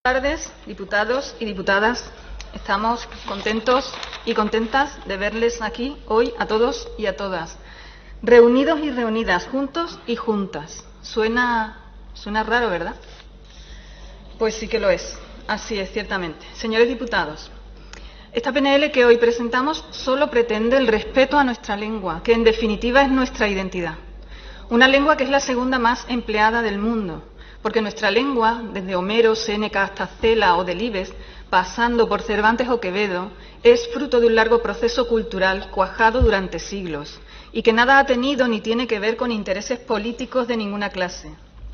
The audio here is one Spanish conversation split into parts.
Buenas tardes, diputados y diputadas. Estamos contentos y contentas de verles aquí hoy a todos y a todas. Reunidos y reunidas, juntos y juntas. Suena raro, ¿verdad? Pues sí que lo es. Así es, ciertamente. Señores diputados, esta PNL que hoy presentamos solo pretende el respeto a nuestra lengua, que en definitiva es nuestra identidad. Una lengua que es la segunda más empleada del mundo, porque nuestra lengua, desde Homero, Séneca hasta Cela o Delibes, pasando por Cervantes o Quevedo, es fruto de un largo proceso cultural cuajado durante siglos y que nada ha tenido ni tiene que ver con intereses políticos de ninguna clase.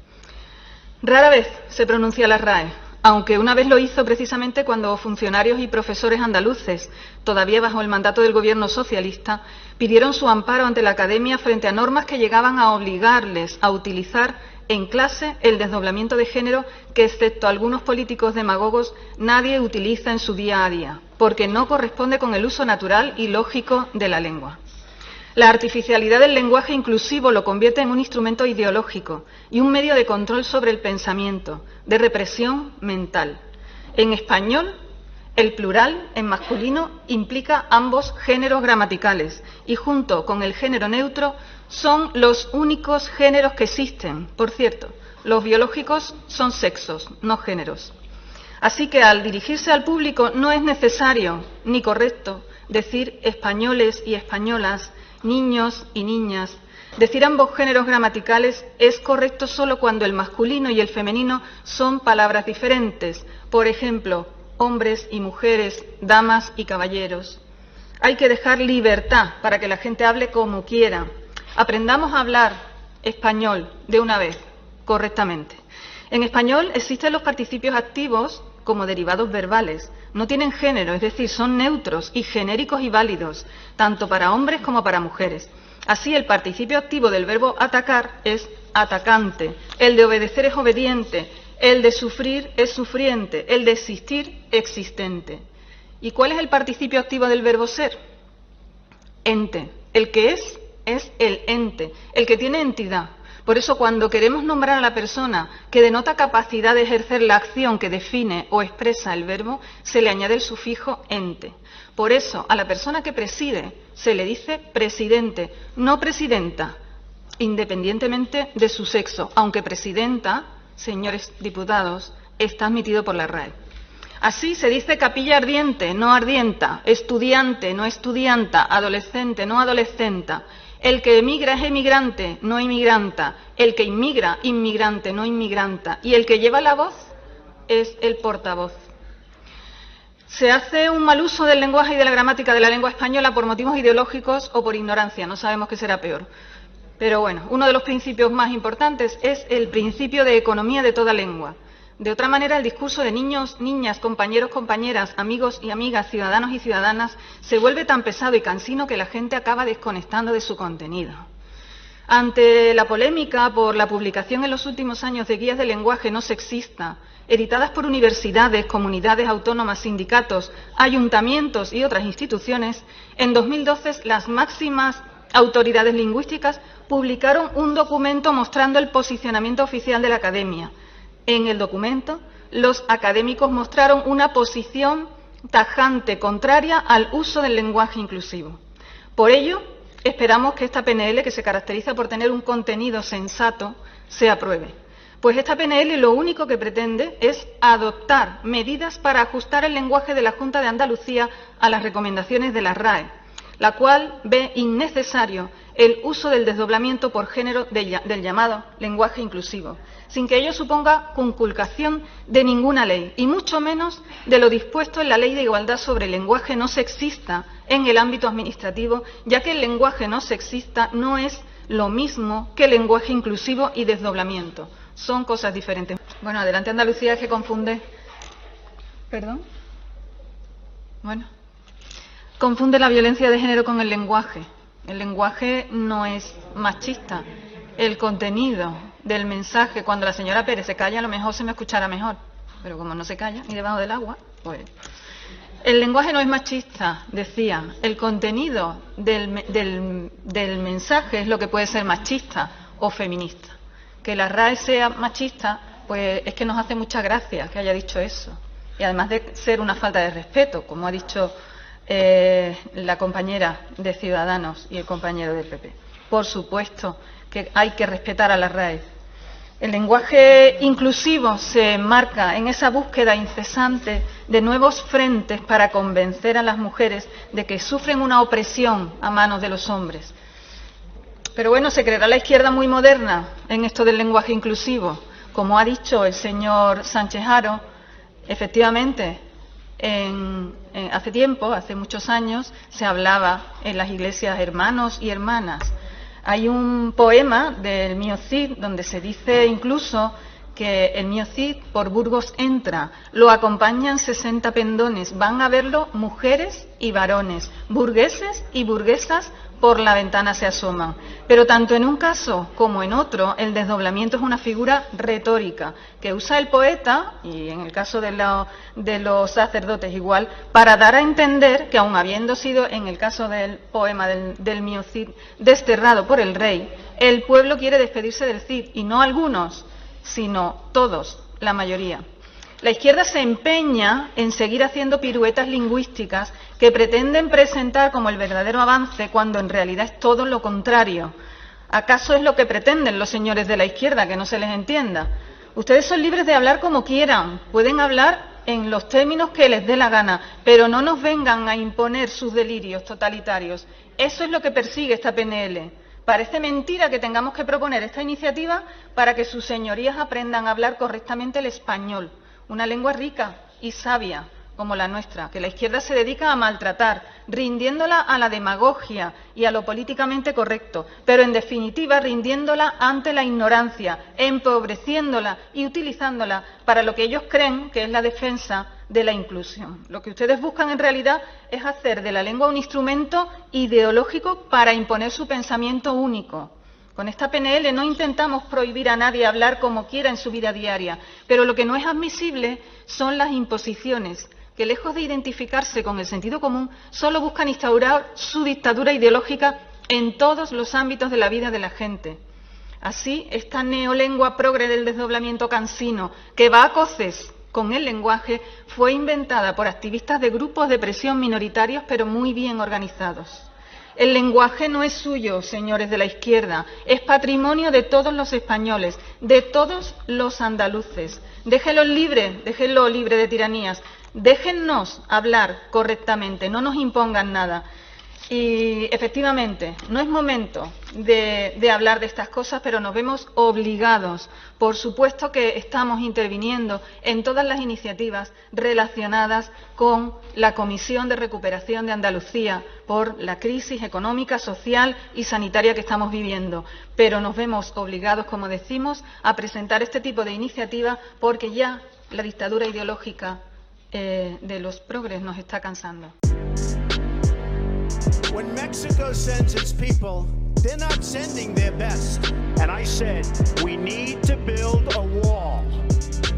Rara vez se pronuncia la RAE, aunque una vez lo hizo precisamente cuando funcionarios y profesores andaluces, todavía bajo el mandato del gobierno socialista, pidieron su amparo ante la Academia frente a normas que llegaban a obligarles a utilizar en clase el desdoblamiento de género que, excepto algunos políticos demagogos, nadie utiliza en su día a día, porque no corresponde con el uso natural y lógico de la lengua. La artificialidad del lenguaje inclusivo lo convierte en un instrumento ideológico y un medio de control sobre el pensamiento, de represión mental. En español, el plural, en masculino, implica ambos géneros gramaticales y, junto con el género neutro, son los únicos géneros que existen. Por cierto, los biológicos son sexos, no géneros. Así que, al dirigirse al público, no es necesario ni correcto decir españoles y españolas, niños y niñas. Decir ambos géneros gramaticales es correcto solo cuando el masculino y el femenino son palabras diferentes. Por ejemplo, hombres y mujeres, damas y caballeros. Hay que dejar libertad para que la gente hable como quiera. Aprendamos a hablar español de una vez, correctamente. En español existen los participios activos como derivados verbales. No tienen género, es decir, son neutros y genéricos y válidos, tanto para hombres como para mujeres. Así, el participio activo del verbo atacar es atacante, el de obedecer es obediente, el de sufrir es sufriente, el de existir, existente. ¿Y cuál es el participio activo del verbo ser? Ente. El que es el ente, el que tiene entidad. Por eso, cuando queremos nombrar a la persona que denota capacidad de ejercer la acción que define o expresa el verbo, se le añade el sufijo ente. Por eso, a la persona que preside se le dice presidente, no presidenta, independientemente de su sexo, aunque presidenta, señores diputados, está admitido por la RAE. Así se dice capilla ardiente, no ardienta, estudiante, no estudianta, adolescente, no adolescenta. El que emigra es emigrante, no inmigranta. El que inmigra, inmigrante, no inmigranta. Y el que lleva la voz es el portavoz. Se hace un mal uso del lenguaje y de la gramática de la lengua española por motivos ideológicos o por ignorancia, no sabemos qué será peor. Pero bueno, uno de los principios más importantes es el principio de economía de toda lengua. De otra manera, el discurso de niños, niñas, compañeros, compañeras, amigos y amigas, ciudadanos y ciudadanas se vuelve tan pesado y cansino que la gente acaba desconectando de su contenido. Ante la polémica por la publicación en los últimos años de guías de lenguaje no sexista, editadas por universidades, comunidades autónomas, sindicatos, ayuntamientos y otras instituciones, en 2012 las máximas autoridades lingüísticas publicaron un documento mostrando el posicionamiento oficial de la Academia. En el documento, los académicos mostraron una posición tajante contraria al uso del lenguaje inclusivo. Por ello, esperamos que esta PNL, que se caracteriza por tener un contenido sensato, se apruebe. Pues esta PNL lo único que pretende es adoptar medidas para ajustar el lenguaje de la Junta de Andalucía a las recomendaciones de la RAE, la cual ve innecesario el uso del desdoblamiento por género del llamado lenguaje inclusivo, sin que ello suponga conculcación de ninguna ley, y mucho menos de lo dispuesto en la Ley de Igualdad sobre el lenguaje no sexista en el ámbito administrativo, ya que el lenguaje no sexista no es lo mismo que el lenguaje inclusivo y desdoblamiento. Son cosas diferentes. Bueno, adelante Andalucía, que confunde. ¿Perdón? Bueno. Confunde la violencia de género con el lenguaje. El lenguaje no es machista. El contenido del mensaje, cuando la señora Pérez se calla, a lo mejor se me escuchará mejor. Pero como no se calla, ni debajo del agua, pues... El lenguaje no es machista, decía. El contenido del mensaje es lo que puede ser machista o feminista. Que la RAE sea machista pues es que nos hace mucha gracia que haya dicho eso. Y además de ser una falta de respeto, como ha dicho la compañera de Ciudadanos y el compañero del PP. Por supuesto que hay que respetar a la RAE. El lenguaje inclusivo se enmarca en esa búsqueda incesante de nuevos frentes para convencer a las mujeres de que sufren una opresión a manos de los hombres. Pero bueno, se creerá la izquierda muy moderna en esto del lenguaje inclusivo. Como ha dicho el señor Sánchez Haro, efectivamente, hace tiempo, hace muchos años, se hablaba en las iglesias hermanos y hermanas. Hay un poema del Mio Cid donde se dice incluso que el Mio Cid por Burgos entra, lo acompañan 60 pendones, van a verlo mujeres y varones, burgueses y burguesas por la ventana se asoman. Pero tanto en un caso como en otro, el desdoblamiento es una figura retórica que usa el poeta, y en el caso de los sacerdotes igual, para dar a entender que aun habiendo sido, en el caso del poema del Mio Cid, desterrado por el rey, el pueblo quiere despedirse del Cid, y no algunos, sino todos, la mayoría. La izquierda se empeña en seguir haciendo piruetas lingüísticas que pretenden presentar como el verdadero avance cuando en realidad es todo lo contrario. ¿Acaso es lo que pretenden los señores de la izquierda, que no se les entienda? Ustedes son libres de hablar como quieran, pueden hablar en los términos que les dé la gana, pero no nos vengan a imponer sus delirios totalitarios. Eso es lo que persigue esta PNL. Parece mentira que tengamos que proponer esta iniciativa para que sus señorías aprendan a hablar correctamente el español, una lengua rica y sabia como la nuestra, que la izquierda se dedica a maltratar, rindiéndola a la demagogia y a lo políticamente correcto, pero en definitiva rindiéndola ante la ignorancia, empobreciéndola y utilizándola para lo que ellos creen que es la defensa de la inclusión. Lo que ustedes buscan en realidad es hacer de la lengua un instrumento ideológico para imponer su pensamiento único. Con esta PNL no intentamos prohibir a nadie hablar como quiera en su vida diaria, pero lo que no es admisible son las imposiciones, que lejos de identificarse con el sentido común, solo buscan instaurar su dictadura ideológica en todos los ámbitos de la vida de la gente. Así, esta neolengua progre del desdoblamiento cansino, que va a coces con el lenguaje, fue inventada por activistas de grupos de presión minoritarios, pero muy bien organizados. El lenguaje no es suyo, señores de la izquierda, es patrimonio de todos los españoles, de todos los andaluces. Déjenlo libre de tiranías, déjennos hablar correctamente, no nos impongan nada. Y efectivamente, no es momento de hablar de estas cosas, pero nos vemos obligados. Por supuesto que estamos interviniendo en todas las iniciativas relacionadas con la Comisión de Recuperación de Andalucía por la crisis económica, social y sanitaria que estamos viviendo. Pero nos vemos obligados, como decimos, a presentar este tipo de iniciativas porque ya la dictadura ideológica de los progres nos está cansando. When Mexico sends its people, they're not sending their best. And I said, we need to build a wall.